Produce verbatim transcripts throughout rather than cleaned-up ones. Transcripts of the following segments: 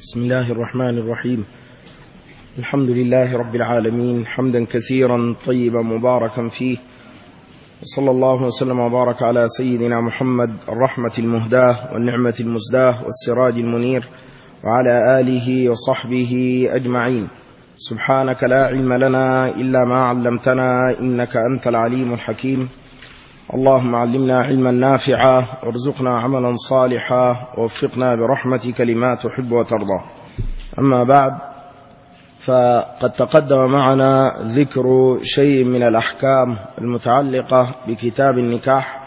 بسم الله الرحمن الرحيم. الحمد لله رب العالمين حمدا كثيرا طيبا مباركا فيه، وصلى الله وسلم وبارك على سيدنا محمد الرحمة المهداة والنعمة المزداة والسراج المنير وعلى آله وصحبه أجمعين. سبحانك لا علم لنا إلا ما علمتنا إنك أنت العليم الحكيم. اللهم علمنا علما نافعا وارزقنا عملا صالحا ووفقنا برحمتك لما تحب وترضى. أما بعد، فقد تقدم معنا ذكر شيء من الأحكام المتعلقة بكتاب النكاح،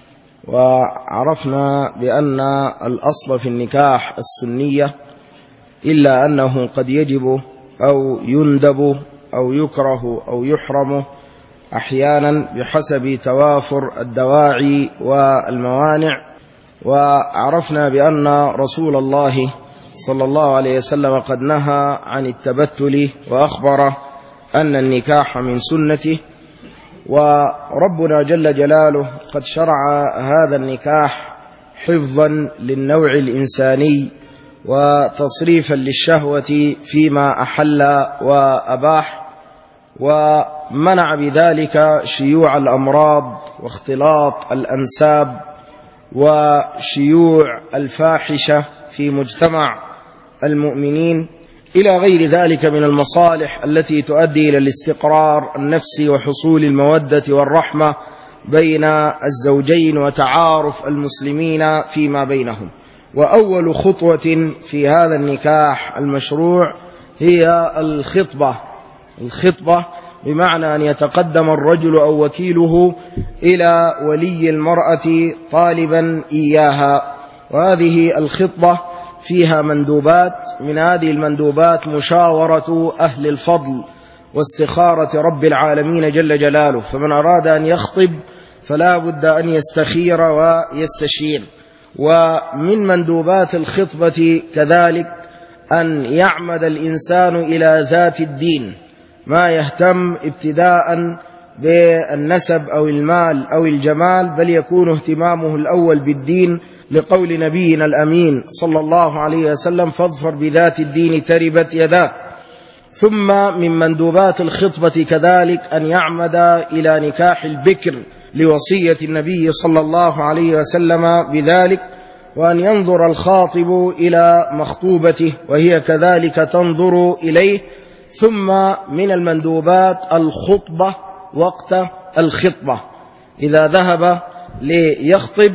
وعرفنا بأن الأصل في النكاح السنية، إلا أنه قد يجب أو يندب أو يكره أو يحرم أحيانا بحسب توافر الدواعي والموانع. وعرفنا بأن رسول الله صلى الله عليه وسلم قد نهى عن التبتل وأخبر أن النكاح من سنته، وربنا جل جلاله قد شرع هذا النكاح حفظا للنوع الإنساني وتصريفا للشهوة فيما أحل وأباح، ومنع بذلك شيوع الأمراض واختلاط الأنساب وشيوع الفاحشة في مجتمع المؤمنين، إلى غير ذلك من المصالح التي تؤدي إلى الاستقرار النفسي وحصول المودة والرحمة بين الزوجين وتعارف المسلمين فيما بينهم. وأول خطوة في هذا النكاح المشروع هي الخطبة. الخطبة بمعنى أن يتقدم الرجل أو وكيله إلى ولي المرأة طالبا إياها، وهذه الخطبة فيها مندوبات. من هذه المندوبات مشاورة أهل الفضل واستخارة رب العالمين جل جلاله، فمن أراد أن يخطب فلا بد أن يستخير ويستشير. ومن مندوبات الخطبة كذلك أن يعمد الإنسان إلى ذات الدين، ما يهتم ابتداء بالنسب أو المال أو الجمال، بل يكون اهتمامه الأول بالدين، لقول نبينا الأمين صلى الله عليه وسلم: فاظفر بذات الدين تربت يداه. ثم من مندوبات الخطبة كذلك أن يعمد إلى نكاح البكر لوصية النبي صلى الله عليه وسلم بذلك، وأن ينظر الخاطب إلى مخطوبته وهي كذلك تنظر إليه. ثم من المندوبات الخطبة وقت الخطبة، إذا ذهب ليخطب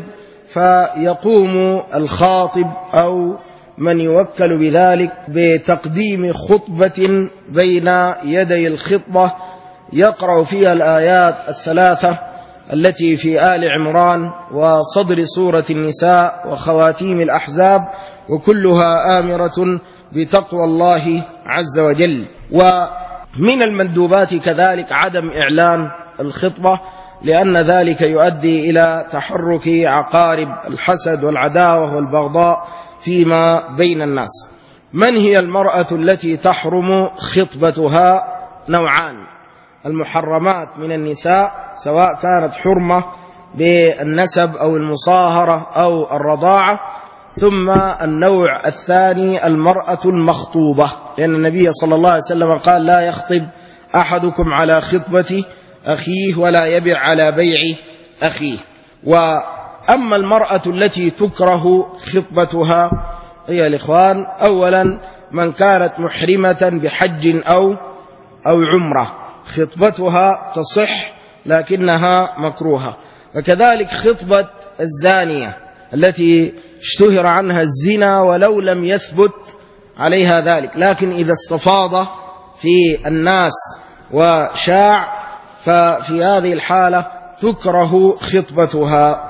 فيقوم الخاطب أو من يوكل بذلك بتقديم خطبة بين يدي الخطبة يقرأ فيها الآيات الثلاثة التي في آل عمران وصدر سورة النساء وخواتيم الأحزاب، وكلها آمرة بتقوى الله عز وجل. ومن المندوبات كذلك عدم إعلان الخطبة، لأن ذلك يؤدي إلى تحرك عقارب الحسد والعداوة والبغضاء فيما بين الناس. من هي المرأة التي تحرم خطبتها؟ نوعان: المحرمات من النساء، سواء كانت حرمة بالنسب أو المصاهرة أو الرضاعة. ثم النوع الثاني المرأة المخطوبة، لأن النبي صلى الله عليه وسلم قال: لا يخطب أحدكم على خطبة أخيه ولا يبع على بيع أخيه. وأما المرأة التي تكره خطبتها هي الإخوان: أولا من كانت محرمة بحج أو أو عمرة، خطبتها تصح لكنها مكروهة. وكذلك خطبة الزانية التي اشتهر عنها الزنا ولو لم يثبت عليها ذلك، لكن إذا استفاض في الناس وشاع ففي هذه الحالة تكره خطبتها.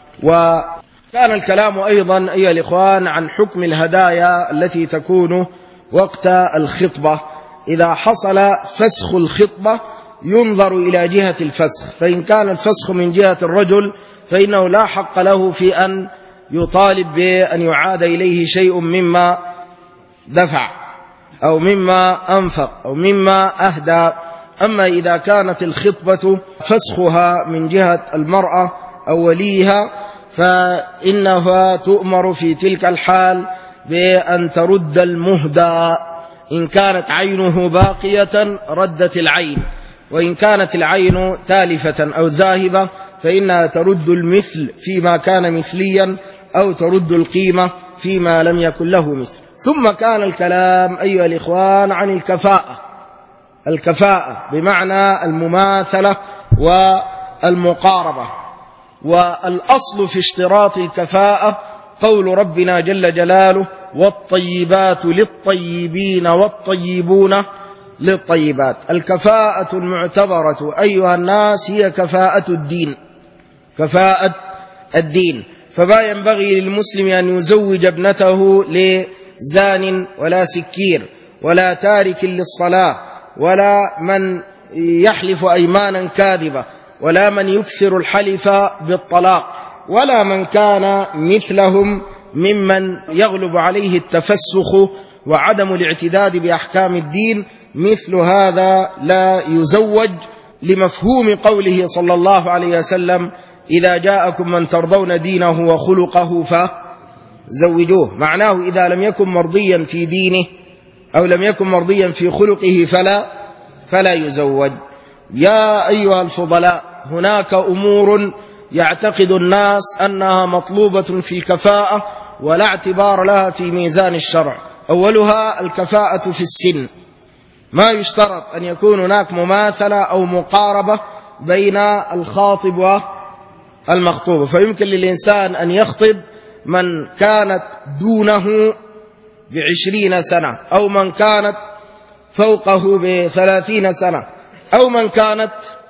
وكان الكلام أيضا أيها الإخوان عن حكم الهدايا التي تكون وقت الخطبة. إذا حصل فسخ الخطبة ينظر إلى جهة الفسخ، فإن كان الفسخ من جهة الرجل فإنه لا حق له في أن يطالب بأن يعاد إليه شيء مما دفع أو مما أنفق أو مما أهدى. أما إذا كانت الخطبة فسخها من جهة المرأة أو وليها فإنها تؤمر في تلك الحال بأن ترد المهدى، إن كانت عينه باقية ردت العين، وإن كانت العين تالفة أو ذاهبة فإنها ترد المثل فيما كان مثليا، أو ترد القيمة فيما لم يكن له مثل. ثم كان الكلام أيها الإخوان عن الكفاءة. الكفاءة بمعنى المماثلة والمقاربة. والأصل في اشتراط الكفاءة قول ربنا جل جلاله: والطيبات للطيبين والطيبون للطيبات. الكفاءة المعتبرة أيها الناس هي كفاءة الدين، كفاءة الدين. فما ينبغي للمسلم أن يزوج ابنته لزان ولا سكير ولا تارك للصلاة ولا من يحلف أيمانا كاذبة ولا من يكثر الحلف بالطلاق ولا من كان مثلهم ممن يغلب عليه التفسخ وعدم الاعتداد بأحكام الدين. مثل هذا لا يزوج، لمفهوم قوله صلى الله عليه وسلم: إذا جاءكم من ترضون دينه وخلقه فزوجوه. معناه إذا لم يكن مرضيا في دينه أو لم يكن مرضيا في خلقه فلا فلا يزوج. يا أيها الفضلاء، هناك أمور يعتقد الناس أنها مطلوبة في الكفاءة ولا اعتبار لها في ميزان الشرع. أولها الكفاءة في السن، ما يشترط أن يكون هناك مماثلة أو مقاربة بين الخاطب والمخطوب، فيمكن للإنسان أن يخطب من كانت دونه بعشرين سنة، أو من كانت فوقه بثلاثين سنة، أو من كانت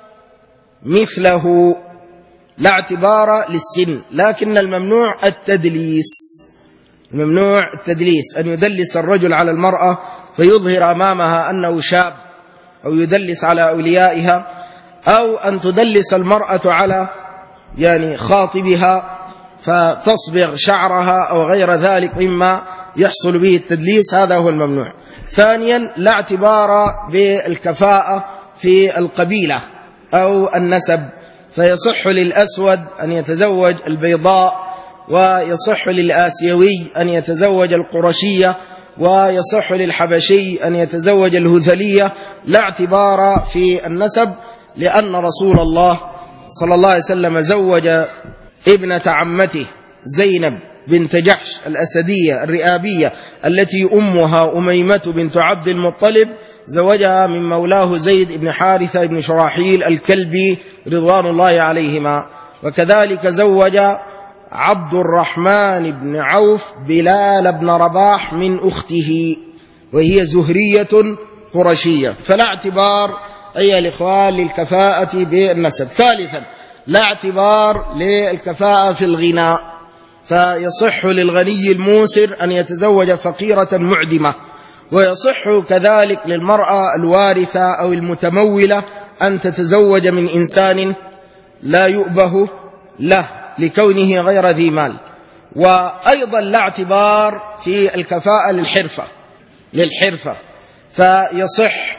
مثله، لا اعتبار للسن. لكن الممنوع التدليس، الممنوع التدليس، أن يدلس الرجل على المرأة فيظهر أمامها أنه شاب، أو يدلس على أوليائها، أو أن تدلس المرأة على يعني خاطبها فتصبغ شعرها أو غير ذلك مما يحصل به التدليس، هذا هو الممنوع. ثانيا، لا اعتبار بالكفاءة في القبيلة أو النسب، فيصح للأسود أن يتزوج البيضاء، ويصح للآسيوي أن يتزوج القرشية، ويصح للحبشي أن يتزوج الهذلية، لا اعتبار في النسب، لأن رسول الله صلى الله عليه وسلم زوج ابنة عمته زينب بنت جحش الأسدية الرئابية التي أمها أميمة بنت عبد المطلب، زوجها من مولاه زيد بن حارثة بن شراحيل الكلبي رضوان الله عليهما. وكذلك زوج عبد الرحمن بن عوف بلال بن رباح من أخته، وهي زهرية قرشية. فلا اعتبار أيها الإخوان للكفاءة بالنسب. ثالثا، لا اعتبار للكفاءة في الغناء، فيصح للغني الموسر أن يتزوج فقيرة معدمة، ويصح كذلك للمرأة الوارثة أو المتمولة أن تتزوج من إنسان لا يؤبه له لكونه غير ذي مال. وأيضا لا اعتبار في الكفاءة للحرفة للحرفة فيصح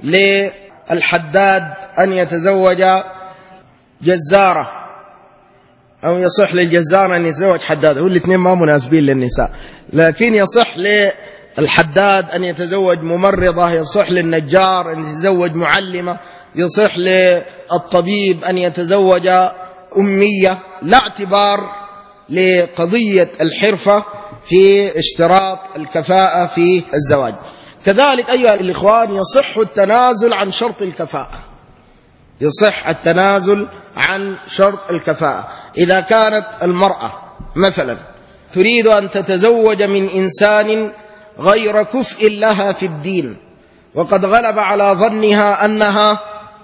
للحداد أن يتزوج جزارة، أو يصح للجزار أن يتزوج حداد، هو الاثنين ما مناسبين للنساء، لكن يصح للحداد أن يتزوج ممرضة، يصح للنجار أن يتزوج معلمة، يصح للطبيب أن يتزوج أمية. لا اعتبار لقضية الحرفة في اشتراط الكفاءة في الزواج. كذلك أيها الإخوان، يصح التنازل عن شرط الكفاءة، يصح التنازل عن شرط الكفاءة. إذا كانت المرأة مثلا تريد أن تتزوج من إنسان غير كفء لها في الدين، وقد غلب على ظنها أنها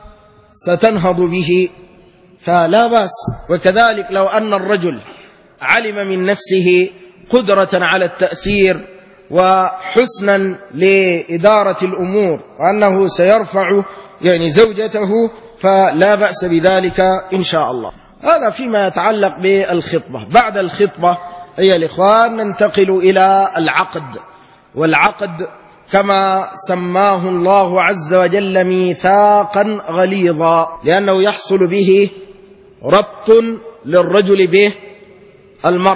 ستنهض به، فلا بأس. وكذلك لو أن الرجل علم من نفسه قدرة على التأثير وحسنا لإدارة الأمور، وأنه سيرفع يعني زوجته، فلا بأس بذلك إن شاء الله. هذا فيما يتعلق بالخطبة. بعد الخطبة أيها الإخوان ننتقل إلى العقد. والعقد كما سماه الله عز وجل ميثاقا غليظا، لأنه يحصل به ربط للرجل به المرأة،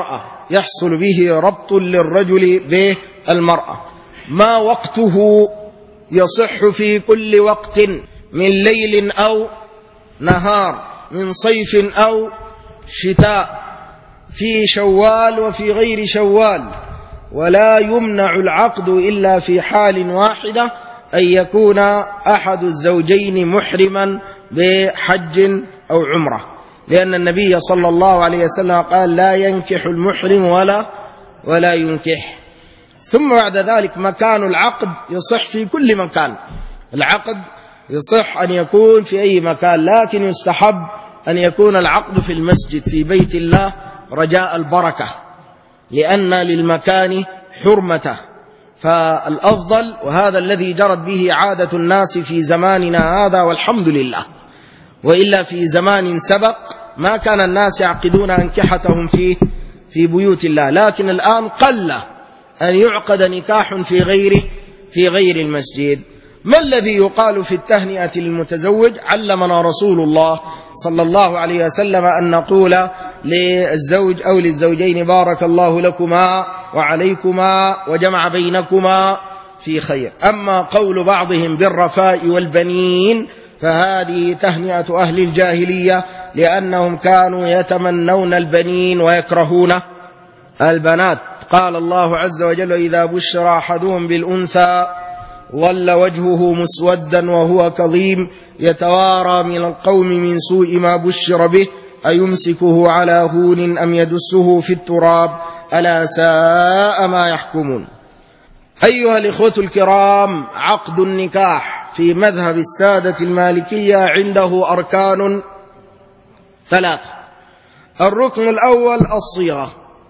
يحصل به ربط للرجل بالمرأة. ما وقته يصح في كل وقت من ليل أو نهار، من صيف أو شتاء، في شوال وفي غير شوال، ولا يمنع العقد إلا في حال واحدة، أن يكون أحد الزوجين محرما بحج أو عمرة، لأن النبي صلى الله عليه وسلم قال لا ينكح المحرم ولا ولا ينكح. ثم بعد ذلك مكان العقد يصح في كل مكان، العقد يصح أن يكون في أي مكان، لكن يستحب أن يكون العقد في المسجد في بيت الله رجاء البركة، لأن للمكان حرمته. فالأفضل، وهذا الذي جرت به عادة الناس في زماننا هذا والحمد لله، وإلا في زمان سبق ما كان الناس يعقدون أنكحتهم في في بيوت الله، لكن الآن قل أن يعقد نكاح في غير في غير المسجد. ما الذي يقال في التهنئة للمتزوج؟ علمنا رسول الله صلى الله عليه وسلم أن نقول للزوج أو للزوجين بارك الله لكما وعليكما وجمع بينكما في خير. أما قول بعضهم بالرفاء والبنين فهذه تهنئة أهل الجاهلية، لأنهم كانوا يتمنون البنين ويكرهون البنات. قال الله عز وجل إذا بشر أحدهم بالأنثى ظل وجهه مسودا وهو كظيم يتوارى من القوم من سوء ما بشر به أيمسكه على هون أم يدسه في التراب ألا ساء ما يحكمون. أيها الإخوة الكرام، عقد النكاح في مذهب السادة المالكية عنده أركان ثلاثة. الركن الأول الصيغة.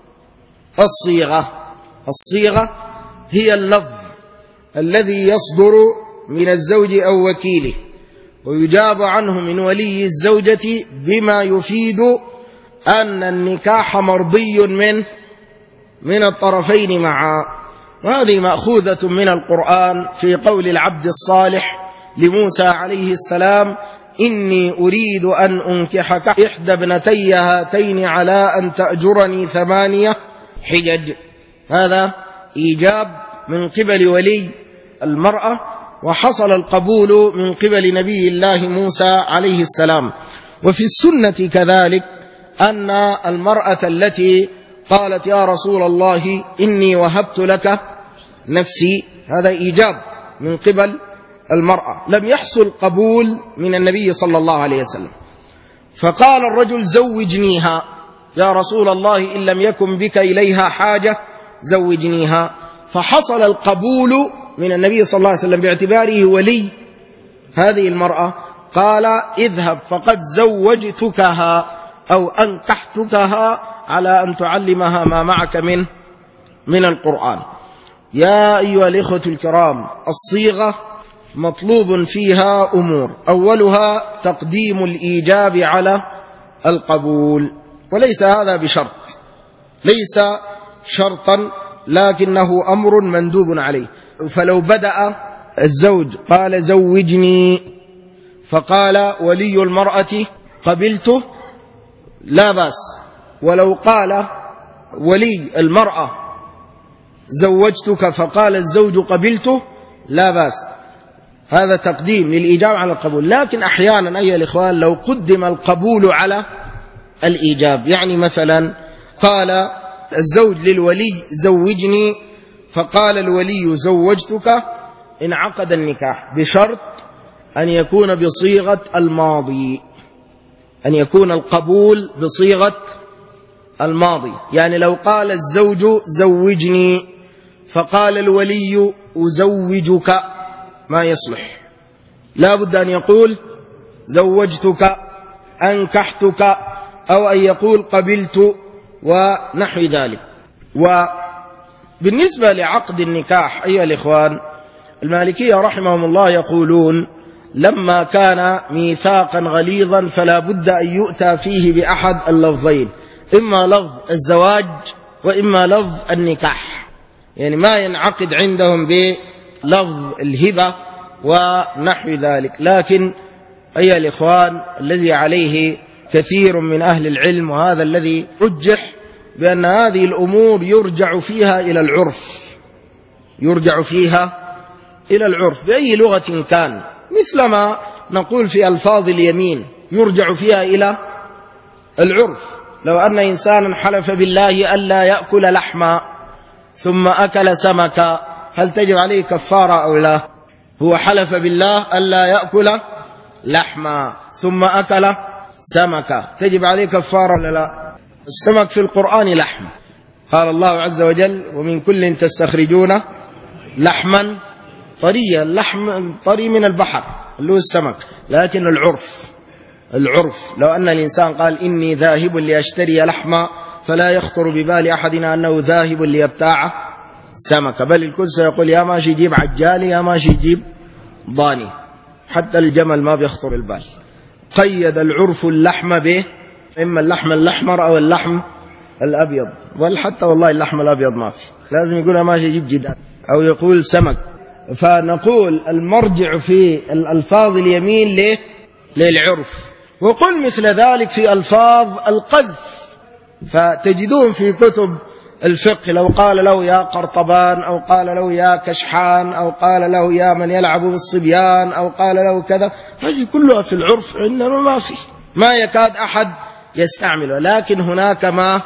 الصيغة الصيغة هي اللفظ الذي يصدر من الزوج أو وكيله ويجاب عنه من ولي الزوجة بما يفيد أن النكاح مرضي من من الطرفين معا. وهذه مأخوذة من القرآن في قول العبد الصالح لموسى عليه السلام إني أريد أن أنكحك إحدى ابنتي هاتين على أن تأجرني ثمانية حجج. هذا إيجاب من قبل ولي المرأة، وحصل القبول من قبل نبي الله موسى عليه السلام. وفي السنة كذلك أن المرأة التي قالت يا رسول الله إني وهبت لك نفسي، هذا إيجاب من قبل المرأة، لم يحصل قبول من النبي صلى الله عليه وسلم. فقال الرجل زوجنيها يا رسول الله إن لم يكن بك إليها حاجة زوجنيها، فحصل القبول من النبي صلى الله عليه وسلم باعتباره ولي هذه المرأة. قال اذهب فقد زوجتكها أو أنكحتكها على أن تعلمها ما معك من من القرآن. يا أيها الإخوة الكرام، الصيغة مطلوب فيها أمور، أولها تقديم الإيجاب على القبول، وليس هذا بشرط، ليس شرطا لكنه أمر مندوب عليه. فلو بدأ الزوج قال زوجني فقال ولي المرأة قبلته لا بأس، ولو قال ولي المرأة زوجتك فقال الزوج قبلته لا بأس، هذا تقديم للإيجاب على القبول. لكن أحيانا أيها الإخوان لو قدم القبول على الإيجاب، يعني مثلا قال الزوج للولي زوجني فقال الولي زوجتك، انعقد النكاح بشرط أن يكون بصيغة الماضي، أن يكون القبول بصيغة الماضي. يعني لو قال الزوج زوجني فقال الولي أزوجك ما يصلح، لا بد أن يقول زوجتك أنكحتك أو أن يقول قبلت ونحو ذلك. وبالنسبة لعقد النكاح أيها الإخوان، المالكية رحمهم الله يقولون لما كان ميثاقا غليظا فلا بد أن يؤتى فيه بأحد اللفظين، إما لفظ الزواج وإما لفظ النكاح، يعني ما ينعقد عندهم بلفظ الهبة ونحو ذلك. لكن أيها الإخوان الذي عليه كثير من أهل العلم وهذا الذي رجح بأن هذه الأمور يرجع فيها إلى العرف، يرجع فيها إلى العرف بأي لغة كان، مثلما نقول في ألفاظ اليمين يرجع فيها إلى العرف. لو أن إنسانا حلف بالله ألا يأكل لحما ثم أكل سمكا، هل تجب عليه كفارة أو لا؟ هو حلف بالله ألا يأكل لحما ثم أكل سمكا، تجب عليه كفارة ولا لا؟ السمك في القرآن لحم، قال الله عز وجل ومن كل تستخرجون لحما طريا، اللحم طري من البحر اللي هو السمك. لكن العرف العرف لو أن الإنسان قال إني ذاهب لأشتري لحما، فلا يخطر ببال أحدنا أنه ذاهب ليبتاع سمك، بل الكل سيقول يا ماشي يجيب عجالي يا ماشي يجيب ضاني، حتى الجمل ما بيخطر البال. قيد العرف اللحم به إما اللحم الأحمر أو اللحم الأبيض، بل حتى والله اللحم الأبيض ما في، لازم يقول ماشي يجيب جداد أو يقول سمك. فنقول المرجع في الألفاظ اليمين ليه؟ للعرف. وقل مثل ذلك في ألفاظ القذف، فتجدون في كتب الفقه لو قال له يا قرطبان أو قال له يا كشحان أو قال له يا من يلعب بالصبيان أو قال له كذا، هذه كلها في العرف عندنا ما في، ما يكاد أحد يستعملها. لكن هناك ما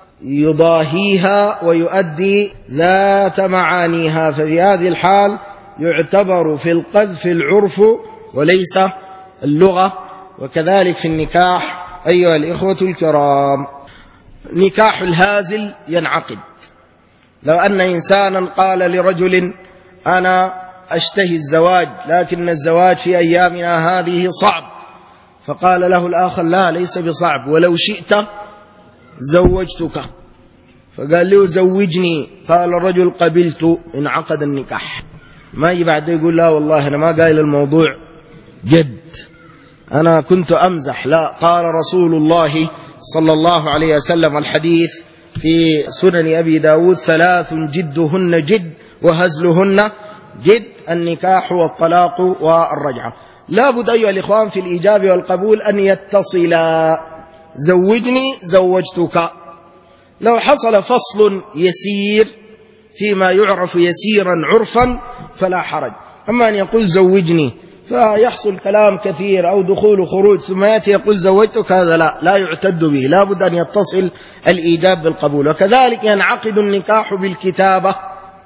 يضاهيها ويؤدي ذات معانيها، ففي هذه الحال يعتبر في القذف العرف وليس اللغة. وكذلك في النكاح أيها الإخوة الكرام، نكاح الهازل ينعقد. لو أن إنسانا قال لرجل أنا أشتهي الزواج لكن الزواج في أيامنا هذه صعب، فقال له الآخر لا ليس بصعب ولو شئت زوجتك، فقال له زوجني، قال الرجل قبلت، انعقد النكاح. ما يجي بعد يقول لا والله أنا ما قايل الموضوع جد، أنا كنت أمزح، لا، قال رسول الله صلى الله عليه وسلم الحديث في سنن أبي داود ثلاث جدهن جد وهزلهن جد، النكاح والطلاق والرجعة. لا بد أيها الإخوان في الإجابة والقبول أن يتصلا، زوجني زوجتك. لو حصل فصل يسير فيما يعرف يسيرا عرفا فلا حرج، أما أن يقول زوجني فيحصل كلام كثير أو دخول خروج ثم يأتي يقول زوجتك، هذا لا لا يعتد به، لا بد أن يتصل الإيجاب بالقبول. وكذلك ينعقد النكاح بالكتابة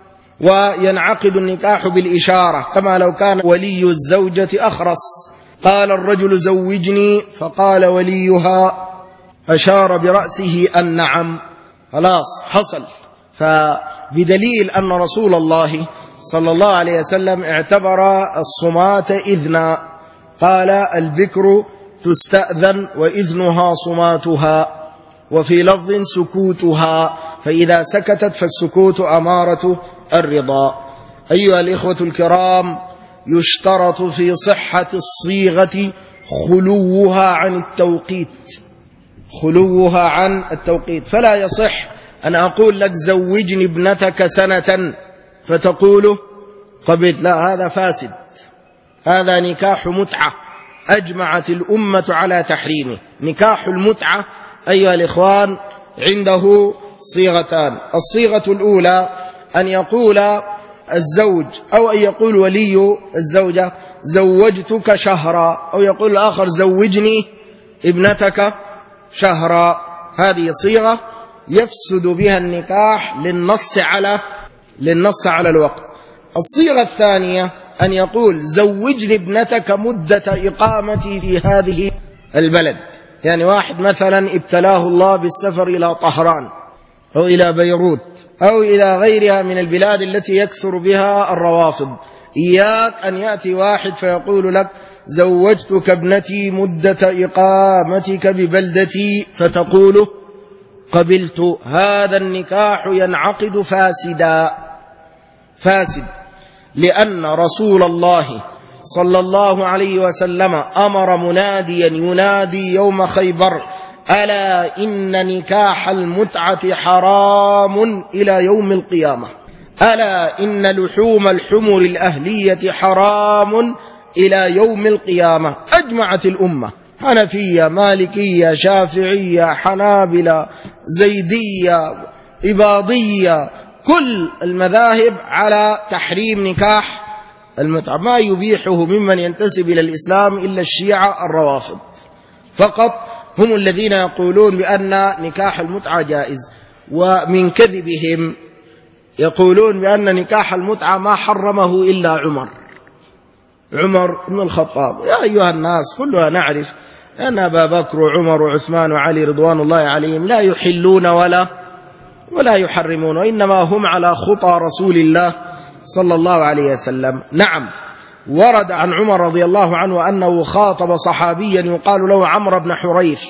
وينعقد النكاح بالإشارة، كما لو كان ولي الزوجة أخرس، قال الرجل زوجني فقال وليها أشار برأسه أن نعم، خلاص حصل. فبدليل أن رسول الله صلى الله عليه وسلم اعتبر الصماة إذنا، قال البكر تستأذن وإذنها صماتها، وفي لفظ سكوتها، فإذا سكتت فالسكوت أمارة الرضا. أيها الإخوة الكرام، يشترط في صحة الصيغة خلوها عن التوقيت، خلوها عن التوقيت، فلا يصح أن أقول لك زوجني ابنتك سنة فتقول قبلت، لا، هذا فاسد، هذا نكاح متعة أجمعت الأمة على تحريمه. نكاح المتعة أيها الإخوان عنده صيغتان، الصيغة الأولى أن يقول الزوج أو أن يقول ولي الزوجة زوجتك شهرا، أو يقول الآخر زوجني ابنتك شهرا، هذه صيغة يفسد بها النكاح للنص على للنص على الوقت. الصيغة الثانية أن يقول زوجني ابنتك مدة إقامتي في هذه البلد، يعني واحد مثلا ابتلاه الله بالسفر إلى طهران أو إلى بيروت أو إلى غيرها من البلاد التي يكثر بها الروافض، إياك أن يأتي واحد فيقول لك زوجتك ابنتي مدة إقامتك ببلدتي فتقول قبلت، هذا النكاح ينعقد فاسدا فاسد، لأن رسول الله صلى الله عليه وسلم أمر مناديا ينادي يوم خيبر ألا إن نكاح المتعة حرام إلى يوم القيامة، ألا إن لحوم الحمر الأهلية حرام إلى يوم القيامة. أجمعت الأمة حنفية، مالكية، شافعية، حنابلة، زيدية، إباضية، كل المذاهب على تحريم نكاح المتعة، ما يبيحه ممن ينتسب إلى الإسلام إلا الشيعة الروافض فقط، هم الذين يقولون بأن نكاح المتعة جائز. ومن كذبهم يقولون بأن نكاح المتعة ما حرمه إلا عمر عمر بن الخطاب. يا أيها الناس، كلنا نعرف أن أبا بكر وعمر وعثمان وعلي رضوان الله عليهم لا يحلون ولا ولا يحرمون، وإنما هم على خطى رسول الله صلى الله عليه وسلم. نعم، ورد عن عمر رضي الله عنه أنه خاطب صحابيا يقال له عمرو بن حريث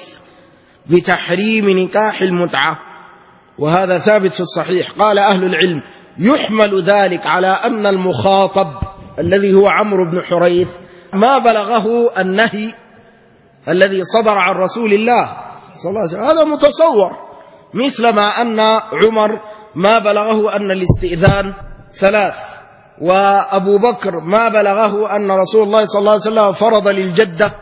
بتحريم نكاح المتعة، وهذا ثابت في الصحيح. قال أهل العلم يحمل ذلك على أن المخاطب الذي هو عمرو بن حريث ما بلغه النهي الذي صدر عن رسول الله صلى الله عليه وسلم، هذا متصور، مثلما أن عمر ما بلغه أن الاستئذان ثلاث، وأبو بكر ما بلغه أن رسول الله صلى الله عليه وسلم فرض للجدة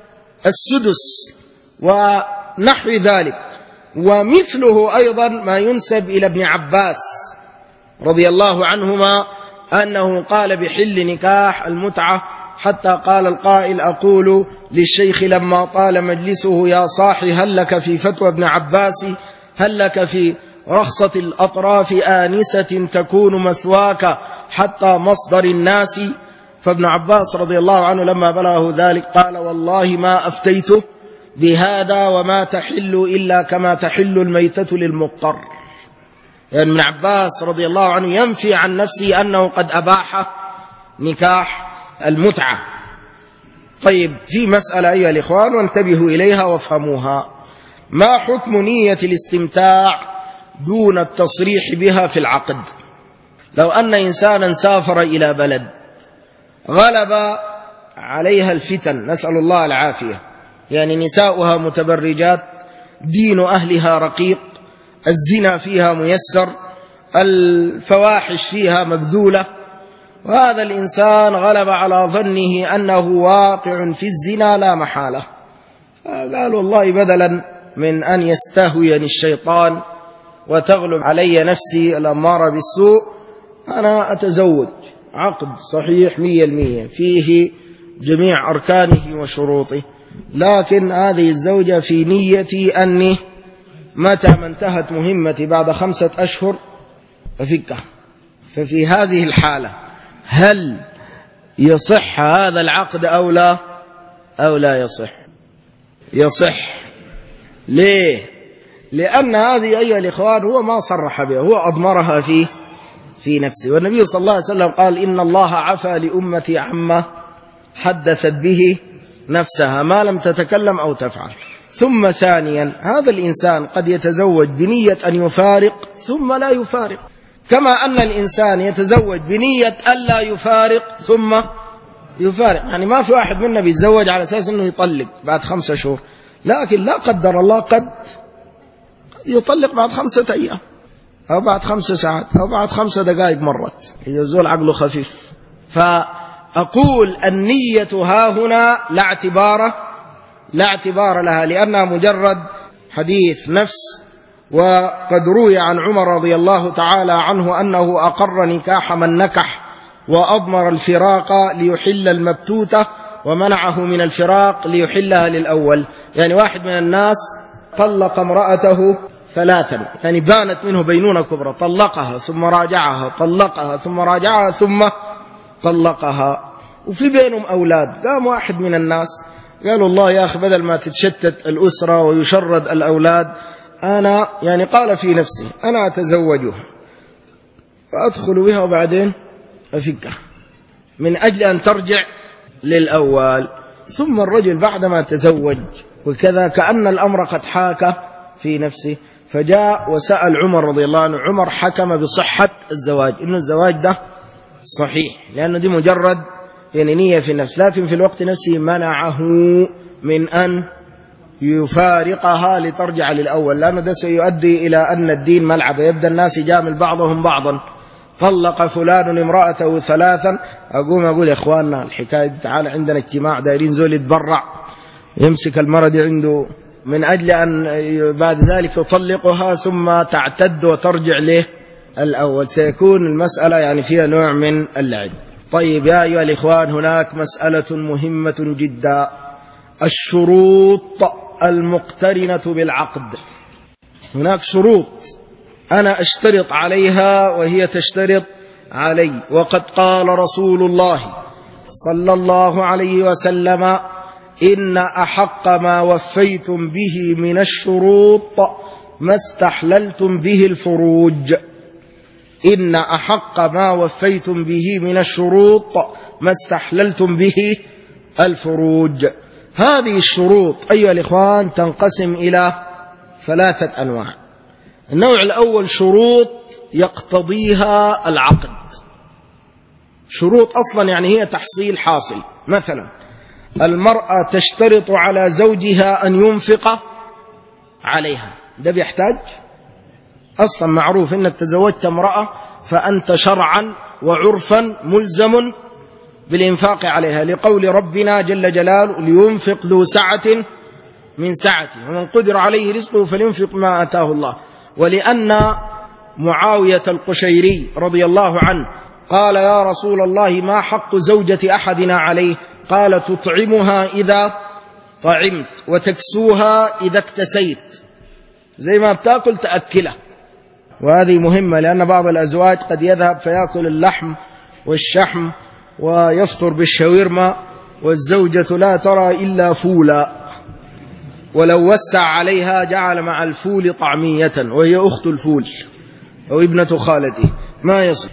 السدس ونحو ذلك. ومثله أيضا ما ينسب إلى ابن عباس رضي الله عنهما أنه قال بحل نكاح المتعة، حتى قال القائل أقول للشيخ لما طال مجلسه يا صاحي هل لك في فتوى ابن عباس، هل لك في رخصة الأطراف آنسة تكون مثواك حتى مصدر الناس. فابن عباس رضي الله عنه لما بلغه ذلك قال والله ما أفتيته بهذا وما تحل إلا كما تحل الميتة للمضطر. يعني ابن عباس رضي الله عنه ينفي عن نفسه أنه قد أباح نكاح المتعة. طيب، في مسألة أيها الإخوان وانتبهوا إليها وافهموها: ما حكم نية الاستمتاع دون التصريح بها في العقد؟ لو أن إنسانا سافر إلى بلد غلب عليها الفتن، نسأل الله العافية، يعني نساؤها متبرجات، دين أهلها رقيق، الزنا فيها ميسر، الفواحش فيها مبذولة، وهذا الإنسان غلب على ظنه أنه واقع في الزنا لا محالة، قال والله بدلا من أن يستهويني الشيطان وتغلب علي نفسي الأمارة بالسوء أنا أتزوج عقد صحيح مية المية فيه جميع أركانه وشروطه، لكن هذه الزوجة في نيتي أني متى ما انتهت مهمتي بعد خمسة أشهر أفكها. ففي هذه الحالة هل يصح هذا العقد أو لا أو لا يصح؟ يصح. ليه؟ لأن هذه أيها الإخوان هو ما صرح بها، هو أضمرها في في نفسه، والنبي صلى الله عليه وسلم قال إن الله عفى لأمتي عما حدثت به نفسها ما لم تتكلم أو تفعل. ثم ثانيا، هذا الإنسان قد يتزوج بنية أن يفارق ثم لا يفارق، كما أن الإنسان يتزوج بنية ألا يفارق ثم يفارق. يعني ما في واحد منا بيتزوج على أساس أنه يطلق بعد خمسة شهور، لكن لا قدر الله قد يطلق بعد خمسة أيام أو بعد خمسة ساعات أو بعد خمسة دقائق مرت إذا زول عقله خفيف. فأقول النية ها هنا لا اعتبار لا اعتبار لها، لأنها مجرد حديث نفس. وقد روي عن عمر رضي الله تعالى عنه أنه أقر نكاح من نكح وأضمر الفراق ليحل المبتوتة ومنعه من الفراق ليحلها للأول. يعني واحد من الناس طلق امرأته ثلاثا، يعني بانت منه بينونة كبرى، طلقها ثم راجعها، طلقها ثم راجعها ثم طلقها، وفي بينهم أولاد. قام واحد من الناس قالوا الله يا أخي بدل ما تتشتت الأسرة ويشرد الأولاد، أنا يعني قال في نفسي أنا أتزوجها وأدخل بها وبعدين أفكها من أجل أن ترجع للأول. ثم الرجل بعدما تزوج وكذا كأن الأمر قد حاك في نفسه، فجاء وسأل عمر رضي الله عنه. عمر حكم بصحة الزواج، إنه الزواج ده صحيح لأنه دي مجرد يعني نية في النفس، لكن في الوقت نفسه منعه من أن يفارقها لترجع للأول، لأنه ده سيؤدي إلى أن الدين ملعب، يبدأ الناس يجامل بعضهم بعضا. طلق فلان امرأته ثلاثا، أقوم أقول يا إخواننا الحكاية تعال عندنا اجتماع دايرين زول يتبرع يمسك المرأة دي عنده من أجل أن بعد ذلك يطلقها ثم تعتد وترجع له الأول، سيكون المسألة يعني فيها نوع من اللعب. طيب يا أيها الإخوان، هناك مسألة مهمة جدا، الشروط المقترنة بالعقد. هناك شروط أنا أشترط عليها وهي تشترط علي، وقد قال رسول الله صلى الله عليه وسلم: إن أحق ما وفيتم به من الشروط ما استحللتم به الفروج. إن أحق ما وفيتم به من الشروط ما استحللتم به الفروج. هذه الشروط أيها الإخوان تنقسم إلى ثلاثة أنواع. النوع الأول شروط يقتضيها العقد، شروط أصلا يعني هي تحصيل حاصل. مثلا المرأة تشترط على زوجها أن ينفق عليها، ده بيحتاج أصلا معروف إنك تزوجت امرأة فأنت شرعا وعرفا ملزم بالإنفاق عليها، لقول ربنا جل جلاله: لينفق ذو سعة من سعته ومن قدر عليه رزقه فلينفق ما آتاه الله. ولأن معاوية القشيري رضي الله عنه قال: يا رسول الله ما حق زوجة أحدنا عليه؟ قال: تطعمها إذا طعمت وتكسوها إذا اكتسيت، زي ما بتاكل تأكله. وهذه مهمة، لأن بعض الأزواج قد يذهب فيأكل اللحم والشحم ويفطر بالشاورما، والزوجة لا ترى إلا فولا، ولو وسع عليها جعل مع الفول طعمية وهي أخت الفول أو ابنة خالته، ما يصل.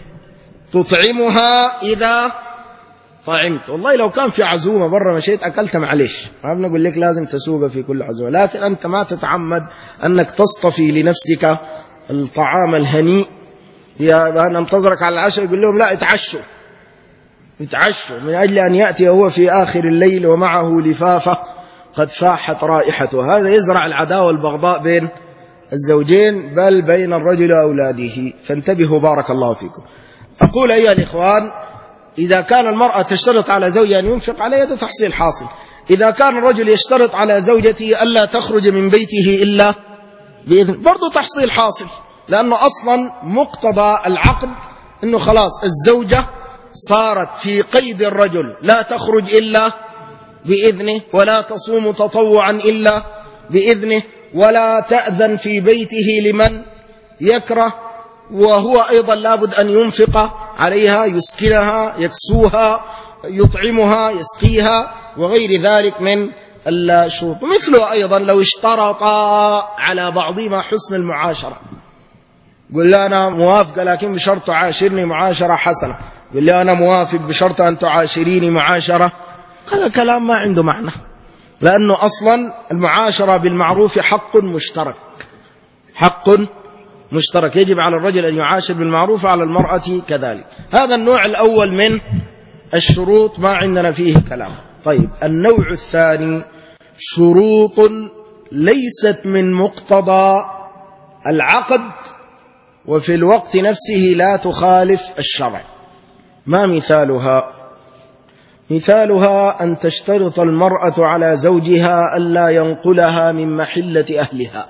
تطعمها إذا طعمت. والله لو كان في عزومة برا مشيت أكلت معلش، ما بنقول لك لازم تسوق في كل عزومة، لكن أنت ما تتعمد أنك تصطفي لنفسك الطعام الهنيء. يا ننتظرك على العشاء، يقول لهم لا اتعشوا اتعشوا، من أجل أن يأتي هو في آخر الليل ومعه لفافة قد فاحت رائحته. هذا يزرع العداوة والبغضاء بين الزوجين، بل بين الرجل وأولاده. فانتبهوا بارك الله فيكم. أقول أيها الإخوان، إذا كان المرأة تشترط على زوجها أن ينفق عليها ده تحصيل حاصل. إذا كان الرجل يشترط على زوجته ألا تخرج من بيته إلا بإذن، برضو تحصيل حاصل، لأنه أصلا مقتضى العقد أنه خلاص الزوجة صارت في قيد الرجل، لا تخرج إلا بإذنه، ولا تصوم تطوعا إلا بإذنه، ولا تأذن في بيته لمن يكره، وهو أيضا لابد أن ينفق عليها، يسكنها، يكسوها، يطعمها، يسقيها، وغير ذلك من الشروط. مثله أيضا لو اشترطا على بعضهما حسن المعاشرة، قل لي أنا موافقة لكن بشرط تعاشرني معاشرة حسنة، قل لي أنا موافق بشرط أن تعاشريني معاشرة، هذا كلام ما عنده معنى، لأنه أصلا المعاشرة بالمعروف حق مشترك، حق مشترك يجب على الرجل أن يعاشر بالمعروف، على المرأة كذلك. هذا النوع الأول من الشروط ما عندنا فيه كلام. طيب النوع الثاني شروط ليست من مقتضى العقد وفي الوقت نفسه لا تخالف الشرع. ما مثالها؟ مثالها أن تشترط المرأة على زوجها ألا ينقلها من محلة أهلها،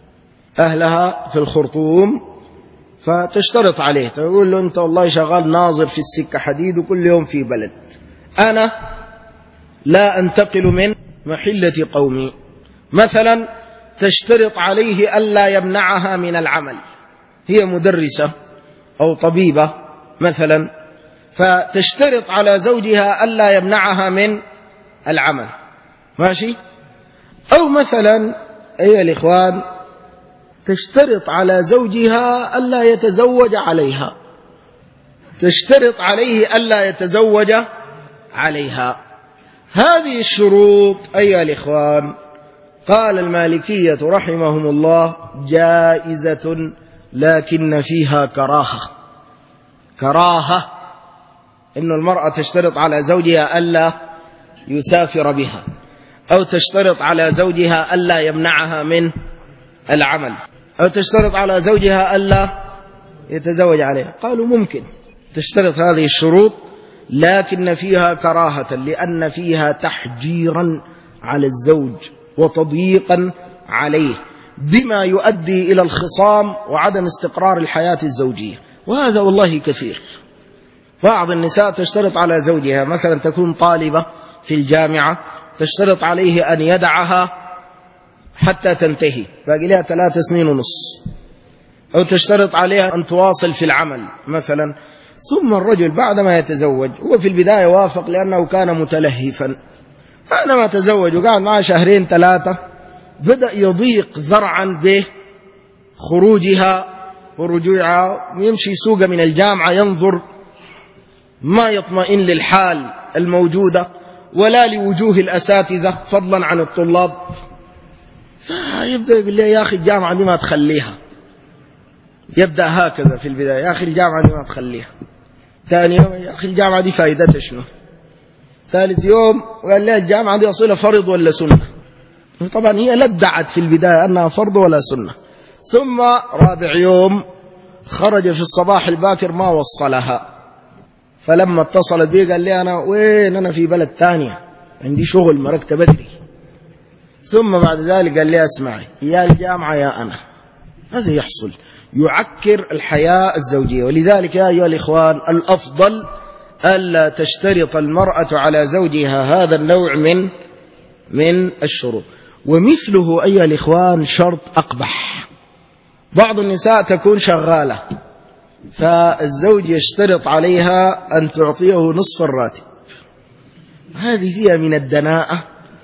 أهلها في الخرطوم، فتشترط عليه، تقول له أنت والله شغال ناظر في السكة حديد وكل يوم في بلد، أنا لا أنتقل من محلة قومي. مثلا تشترط عليه ألا يمنعها من العمل، هي مدرسة أو طبيبة مثلا، فتشترط على زوجها ألا يمنعها من العمل، ماشي؟ أو مثلا أيها الإخوان تشترط على زوجها ألا يتزوج عليها، تشترط عليه ألا يتزوج عليها. هذه الشروط أيها الإخوان قال المالكية رحمهم الله جائزة لكن فيها كراهة. كراهة إن المرأة تشترط على زوجها ألا يسافر بها، أو تشترط على زوجها ألا يمنعها من العمل، أو تشترط على زوجها ألا يتزوج عليها. قالوا ممكن تشترط هذه الشروط لكن فيها كراهة، لأن فيها تحجيرا على الزوج وتضييقا عليه، بما يؤدي إلى الخصام وعدم استقرار الحياة الزوجية. وهذا والله كثير. بعض النساء تشترط على زوجها، مثلا تكون طالبة في الجامعة، تشترط عليه أن يدعها حتى تنتهي، باقي لها ثلاث سنين ونص، أو تشترط عليها أن تواصل في العمل مثلا. ثم الرجل بعدما يتزوج، هو في البداية وافق لأنه كان متلهفا، بعدما تزوج وقعد معها شهرين ثلاثة بدأ يضيق ذرعا بخروجها ورجوعها، ويمشي سوق من الجامعة ينظر ما يطمئن للحال الموجودة ولا لوجوه الأساتذة فضلا عن الطلاب. فيبدأ يقول لي يا أخي الجامعة دي ما تخليها، يبدأ هكذا في البداية، يا أخي الجامعة دي ما تخليها. ثاني يوم يا أخي الجامعة دي فائدتها شنو؟ ثالث يوم قال لي الجامعة دي أصيلها فرض ولا سنة؟ طبعا هي لا ادعت في البداية أنها فرض ولا سنة. ثم رابع يوم خرج في الصباح الباكر ما وصلها، فلما اتصلت بي قال لي أنا وين؟ أنا في بلد تانية عندي شغل مركت بدري. ثم بعد ذلك قال لي اسمعي، يا الجامعة يا أنا. هذا يحصل، يعكر الحياة الزوجية. ولذلك يا أيها الإخوان الأفضل ألا تشترط المرأة على زوجها هذا النوع من من الشروط. ومثله أيها الإخوان شرط أقبح. بعض النساء تكون شغالة، فالزوج يشترط عليها أن تعطيه نصف الراتب. هذه فيها من الدناءة،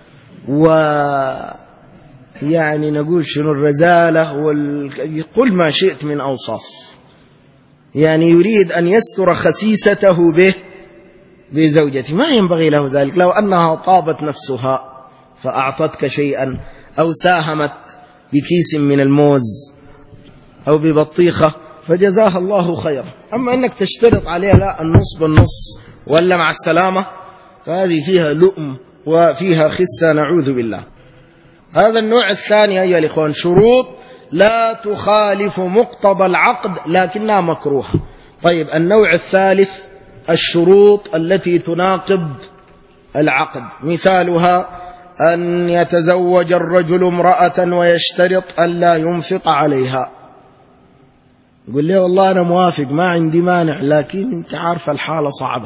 ويعني نقول شنو الرزالة، وقل ما شئت من أوصاف. يعني يريد أن يستر خسيسته به بزوجته، ما ينبغي له ذلك. لو أنها طابت نفسها فأعطتك شيئا، أو ساهمت بكيس من الموز أو ببطيخة، فجزاها الله خيرا. أما أنك تشترط عليها لا النص بالنص ولا مع السلامة، فهذه فيها لؤم وفيها خسة نعوذ بالله. هذا النوع الثاني أيها الإخوان شروط لا تخالف مقتضى العقد لكنها مكروهة. طيب النوع الثالث الشروط التي تناقض العقد، مثالها أن يتزوج الرجل امرأة ويشترط ألا ينفق عليها. يقول لي والله أنا موافق ما عندي مانع، لكن أنت عارفة الحالة صعبة،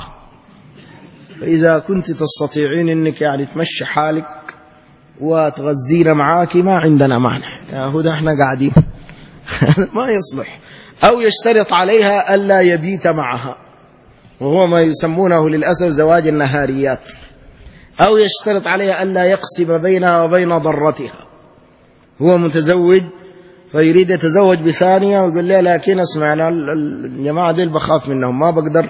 فإذا كنت تستطيعين أنك يعني تمشي حالك وتغزينا معاك ما عندنا مانع، يا هدى احنا قاعدين. ما يصلح. أو يشترط عليها ألا يبيت معها، وهو ما يسمونه للأسف زواج النهاريات. أو يشترط عليها ألا يقسم بينها وبين ضرتها، هو متزوج فيريد يتزوج بثانية ويقول لها لكن اسمع الجماعة دي بخاف منهم ما بقدر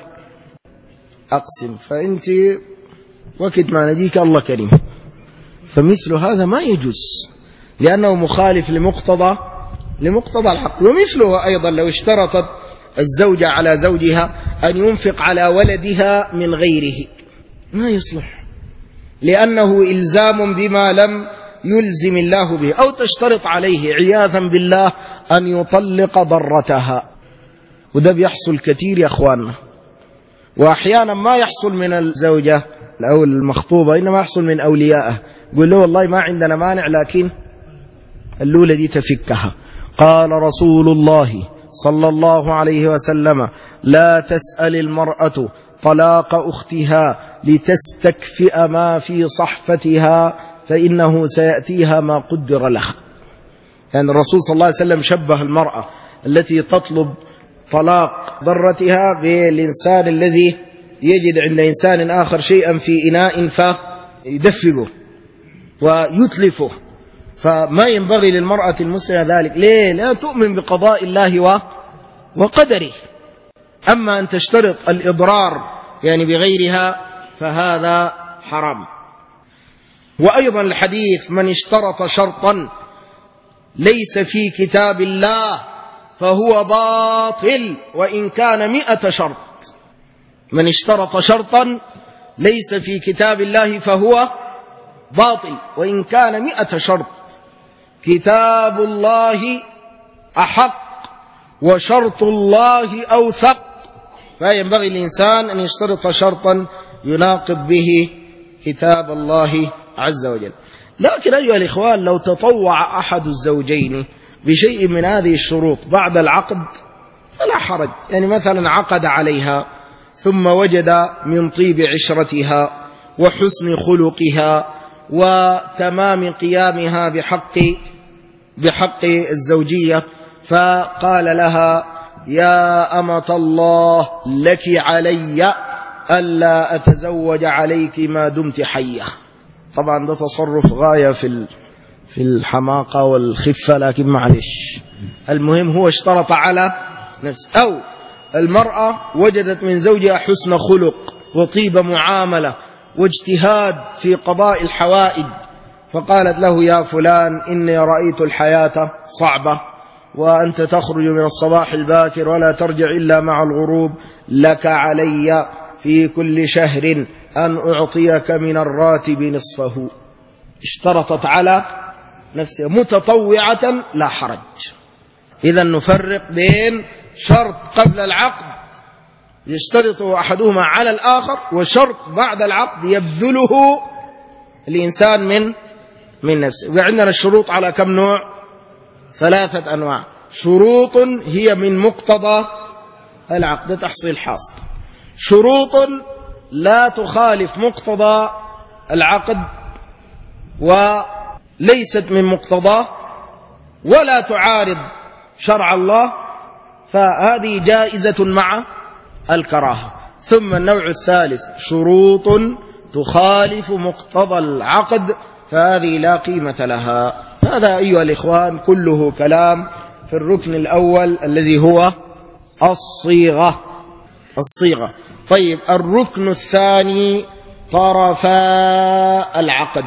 أقسم، فأنت وقت ما نجيك الله كريم. فمثل هذا ما يجوز لأنه مخالف لمقتضى لمقتضى الحق. ومثله أيضا لو اشترطت الزوجة على زوجها أن ينفق على ولدها من غيره، ما يصلح لأنه إلزام بما لم يلزم الله به. أو تشترط عليه عياذا بالله أن يطلق ضرتها، وده بيحصل كثير يا أخواننا. وأحيانا ما يحصل من الزوجة أو المخطوبة، إنما يحصل من أوليائه، يقول له والله ما عندنا مانع لكن اللولة دي تفكها. قال رسول الله صلى الله عليه وسلم لا تسأل المرأة طلاق أختها لتستكفئ ما في صحفتها فإنه سيأتيها ما قدر لها. يعني الرسول صلى الله عليه وسلم شبه المرأة التي تطلب طلاق ضرتها بالإنسان الذي يجد عند إنسان آخر شيئا في إناء فيدفقه ويتلفه. فما ينبغي للمرأة المسلمة ذلك. ليه؟ لا تؤمن بقضاء الله وقدره. أما أن تشترط الإضرار يعني بغيرها فهذا حرام. وأيضا الحديث من اشترط شرطا ليس في كتاب الله فهو باطل وإن كان مئة شرط. من اشترط شرطا ليس في كتاب الله فهو باطل وإن كان مئة شرط. كتاب الله أحق وشرط الله أوثق، فينبغي الإنسان أن يشترط شرطا يناقض به كتاب الله عز وجل. لكن أيها الإخوان لو تطوع أحد الزوجين بشيء من هذه الشروط بعد العقد فلا حرج. يعني مثلا عقد عليها ثم وجد من طيب عشرتها وحسن خلقها وتمام قيامها بحق بحق الزوجية فقال لها يا أمة الله لك علي ألا أتزوج عليك ما دمت حية. طبعا ده تصرف غاية في في الحماقة والخفة، لكن معلش المهم هو اشترط على نفسه. أو المرأة وجدت من زوجها حسن خلق وطيب معاملة واجتهاد في قضاء الحوائج فقالت له يا فلان إني رأيت الحياة صعبة وأنت تخرج من الصباح الباكر ولا ترجع إلا مع الغروب، لك علي في كل شهر أن أعطيك من الراتب نصفه. اشترطت على نفسها متطوعة لا حرج. إذا نفرق بين شرط قبل العقد يشترط أحدهما على الآخر وشرط بعد العقد يبذله الإنسان من من نفسه. وعندنا الشروط على كم نوع؟ ثلاثة أنواع. شروط هي من مقتضى العقد تحصيل حاصل، شروط لا تخالف مقتضى العقد وليست من مقتضاه ولا تعارض شرع الله فهذه جائزة مع الكراهة. ثم النوع الثالث شروط تخالف مقتضى العقد فهذه لا قيمة لها. هذا أيها الإخوان كله كلام في الركن الأول الذي هو الصيغة الصيغة طيب الركن الثاني طرفا العقد.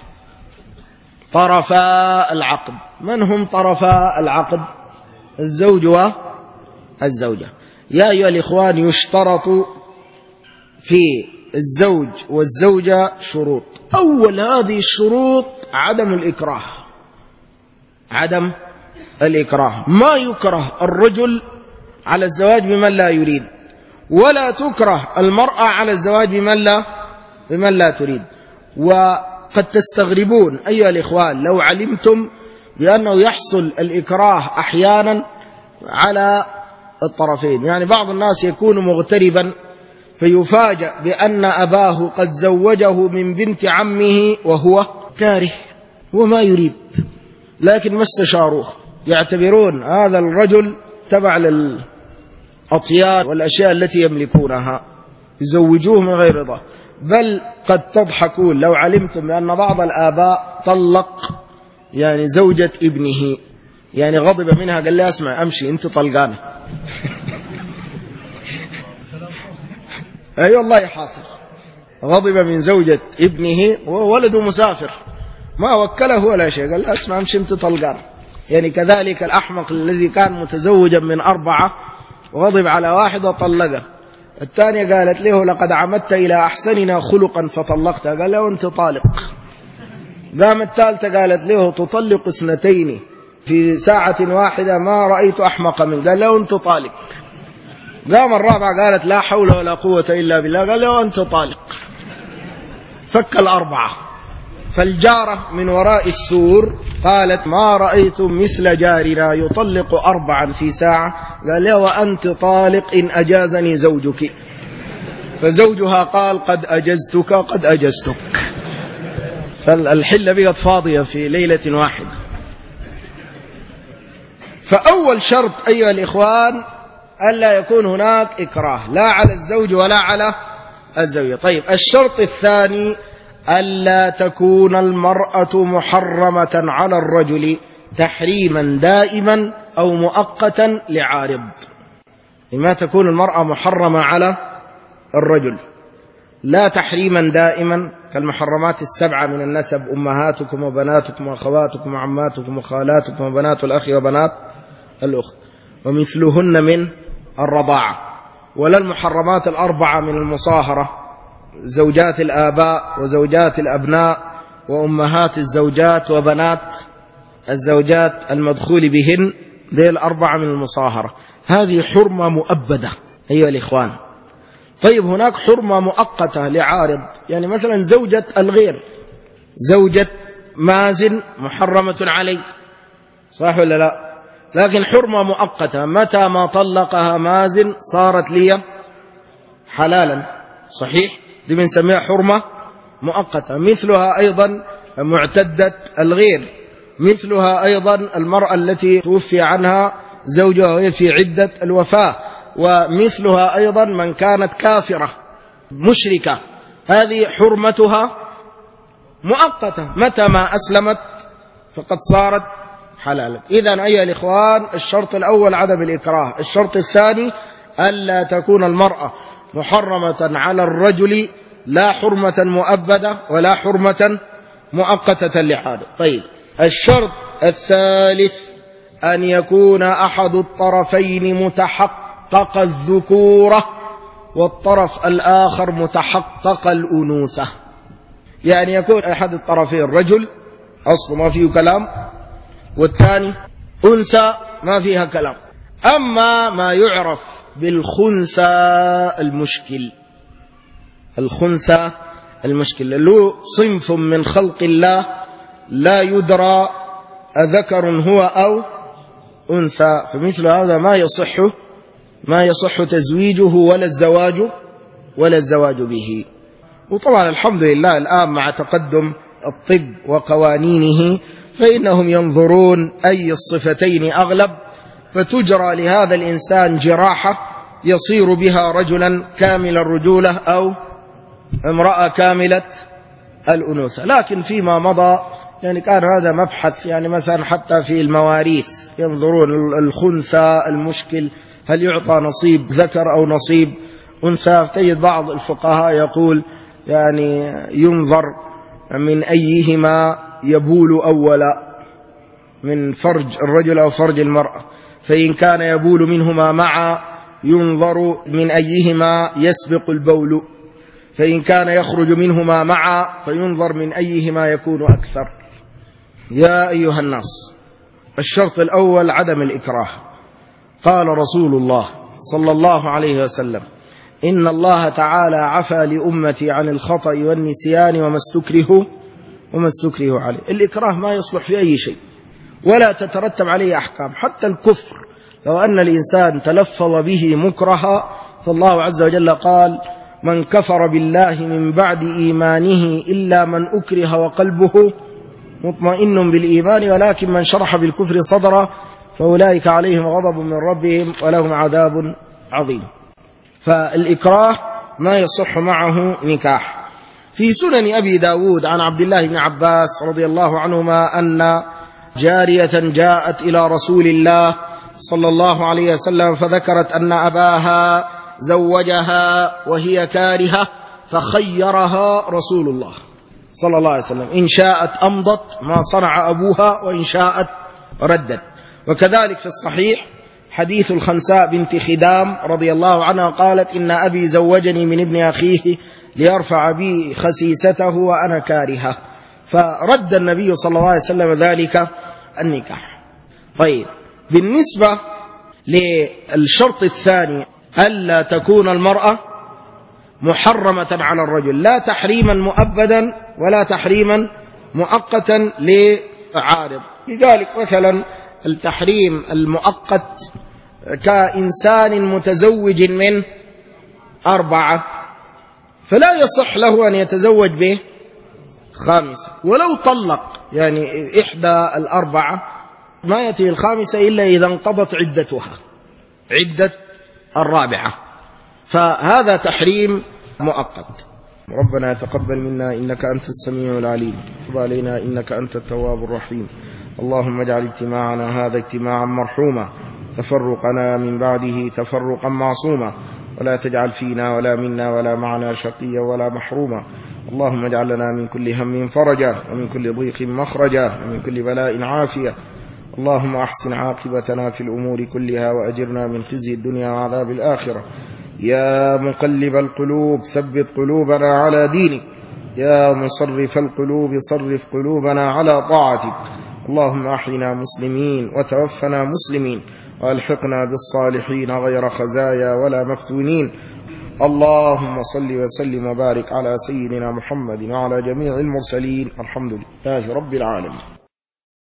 طرفا العقد من هم طرفا العقد؟ الزوج والزوجة. يا أيها الإخوان يشترط في الزوج والزوجة شروط. أول هذه الشروط عدم الإكراه. عدم الإكراه. ما يكره الرجل على الزواج بمن لا يريد ولا تكره المرأة على الزواج بمن لا بمن لا تريد. وقد تستغربون أيها الإخوان لو علمتم بأنه يحصل الإكراه أحيانا على الطرفين. يعني بعض الناس يكون مغتربا فيفاجأ بأن أباه قد زوجه من بنت عمه وهو كاره وما يريد، لكن ما استشاروه، يعتبرون هذا الرجل تبع للأطيار والأشياء التي يملكونها يزوجوه من غير رضا. بل قد تضحكون لو علمتم بأن بعض الآباء طلق يعني زوجة ابنه، يعني غضب منها قال لي أسمع أمشي أنت طلقانة. أي والله حاصل. غضب من زوجة ابنه وولده مسافر ما وكله ولا شيء، قال أسمع أمشي أنت طلقانة. يعني كذلك الأحمق الذي كان متزوجا من أربعة وغضب على واحدة طلقه. الثانية قالت له لقد عمدت إلى أحسننا خلقا فطلقتها، قال له أنت طالق. قام الثالثة قالت له تطلق اثنتين في ساعة واحدة ما رأيت أحمق من، قال له أنت طالق. قام الرابعة قالت لا حول ولا قوة إلا بالله، قال له أنت طالق. فك الأربعة. فالجارة من وراء السور قالت ما رأيت مثل جارنا يطلق أربعا في ساعة، قال له وأنت طالق إن أجازني زوجك. فزوجها قال قد أجزتك قد أجزتك. فالحلة بقت فاضية في ليلة واحدة. فأول شرط أيها الإخوان ألا يكون هناك إكراه لا على الزوج ولا على الزوجة. طيب الشرط الثاني ألا تكون المرأة محرمة على الرجل تحريما دائما أو مؤقتا لعارض. ما تكون المرأة محرمة على الرجل لا تحريما دائما كالمحرمات السبعة من النسب أمهاتكم وبناتكم وأخواتكم وعماتكم وخالاتكم وبنات الأخ وبنات الأخت ومثلهن من الرضاعة، ولا المحرمات الأربعة من المصاهرة زوجات الآباء وزوجات الأبناء وأمهات الزوجات وبنات الزوجات المدخول بهن، ذي الأربعة من المصاهرة. هذه حرمة مؤبدة أيها الإخوان. طيب هناك حرمة مؤقتة لعارض، يعني مثلا زوجة الغير، زوجة مازن محرمة علي، صح ولا لا؟ لكن حرمة مؤقتة، متى ما طلقها مازن صارت لي حلالا، صحيح؟ دي بنسميها حرمة مؤقتة. مثلها أيضا معتدة الغير، مثلها أيضا المرأة التي توفي عنها زوجها وهي في عدة الوفاة، ومثلها أيضا من كانت كافرة مشركة، هذه حرمتها مؤقتة، متى ما أسلمت فقد صارت حلالا. إذن أيها الإخوان، الشرط الأول عدم الإكراه. الشرط الثاني ألا تكون المرأة محرمة على الرجل، لا حرمة مؤبدة ولا حرمة مؤقتة لحاله. طيب، الشرط الثالث أن يكون أحد الطرفين متحقق الذكورة والطرف الآخر متحقق الأنوثة. يعني يكون أحد الطرفين رجل أصله ما فيه كلام، والثاني أنثى ما فيها كلام. أما ما يعرف بالخنثى المشكل، الخنثى المشكل اللي هو صنف من خلق الله لا يدرى أذكر هو أو أنثى، فمثل هذا ما يصح ما يصح تزويجه ولا الزواج ولا الزواج به. وطبعا الحمد لله الآن مع تقدم الطب وقوانينه فإنهم ينظرون أي الصفتين أغلب، فتجرى لهذا الإنسان جراحة يصير بها رجلا كامل الرجولة أو امرأة كاملة الأنوثة. لكن فيما مضى يعني كان هذا مبحث، يعني مثلا حتى في المواريث ينظرون الخنثى المشكل هل يعطى نصيب ذكر أو نصيب أنثى. تجد بعض الفقهاء يقول يعني ينظر من أيهما يبول أولا، من فرج الرجل أو فرج المرأة، فإن كان يبول منهما معا ينظر من أيهما يسبق البول، فإن كان يخرج منهما معا فينظر من أيهما يكون أكثر. يا أيها الناس، الشرط الأول عدم الإكراه. قال رسول الله صلى الله عليه وسلم: إن الله تعالى عفى لأمتي عن الخطأ والنسيان وما استكره وما استكره عليه. الإكراه ما يصلح في أي شيء ولا تترتب عليه أحكام، حتى الكفر لو أن الإنسان تلفظ به مكرها فالله عز وجل قال: من كفر بالله من بعد إيمانه إلا من أكره وقلبه مطمئن بالإيمان ولكن من شرح بالكفر صدره فأولئك عليهم غضب من ربهم ولهم عذاب عظيم. فالإكراه ما يصح معه نكاح. في سنن أبي داود عن عبد الله بن عباس رضي الله عنهما أن جارية جاءت إلى رسول الله صلى الله عليه وسلم فذكرت أن أباها زوجها وهي كارهة فخيرها رسول الله صلى الله عليه وسلم: إن شاءت أمضت ما صنع أبوها وإن شاءت ردت. وكذلك في الصحيح حديث الخنساء بنت خدام رضي الله عنها قالت: إن أبي زوجني من ابن أخيه ليرفع بي خسيسته وأنا كارهة، فرد النبي صلى الله عليه وسلم ذلك النكاح. طيب، بالنسبة للشرط الثاني ألا تكون المرأة محرمة على الرجل، لا تحريما مؤبدا ولا تحريما مؤقتا لعارض. لذلك مثلا التحريم المؤقت كإنسان متزوج من أربعة فلا يصح له أن يتزوج به خامسة، ولو طلق يعني إحدى الأربعة ما يأتي الخامسة إلا إذا انقضت عدتها، عدة الرابعة، فهذا تحريم مؤقت. ربنا يتقبل منا إنك أنت السميع العليم، تب علينا إنك أنت التواب الرحيم. اللهم اجعل اجتماعنا هذا اجتماعا مرحوما، تفرقنا من بعده تفرقا معصوما، ولا تجعل فينا ولا منا ولا معنا شقيا ولا محروما. اللهم اجعل لنا من كل هم فرجا ومن كل ضيق مخرجا ومن كل بلاء عافية. اللهم أحسن عاقبتنا في الأمور كلها وأجرنا من خزي الدنيا وعذاب الآخرة. يا مقلب القلوب ثبت قلوبنا على دينك، يا مصرف القلوب صرف قلوبنا على طاعتك. اللهم أحينا مسلمين وتوفنا مسلمين وألحقنا بالصالحين غير خزايا ولا مفتونين. اللهم صل وسلم وبارك على سيدنا محمد وعلى جميع المرسلين. الحمد لله رب العالمين.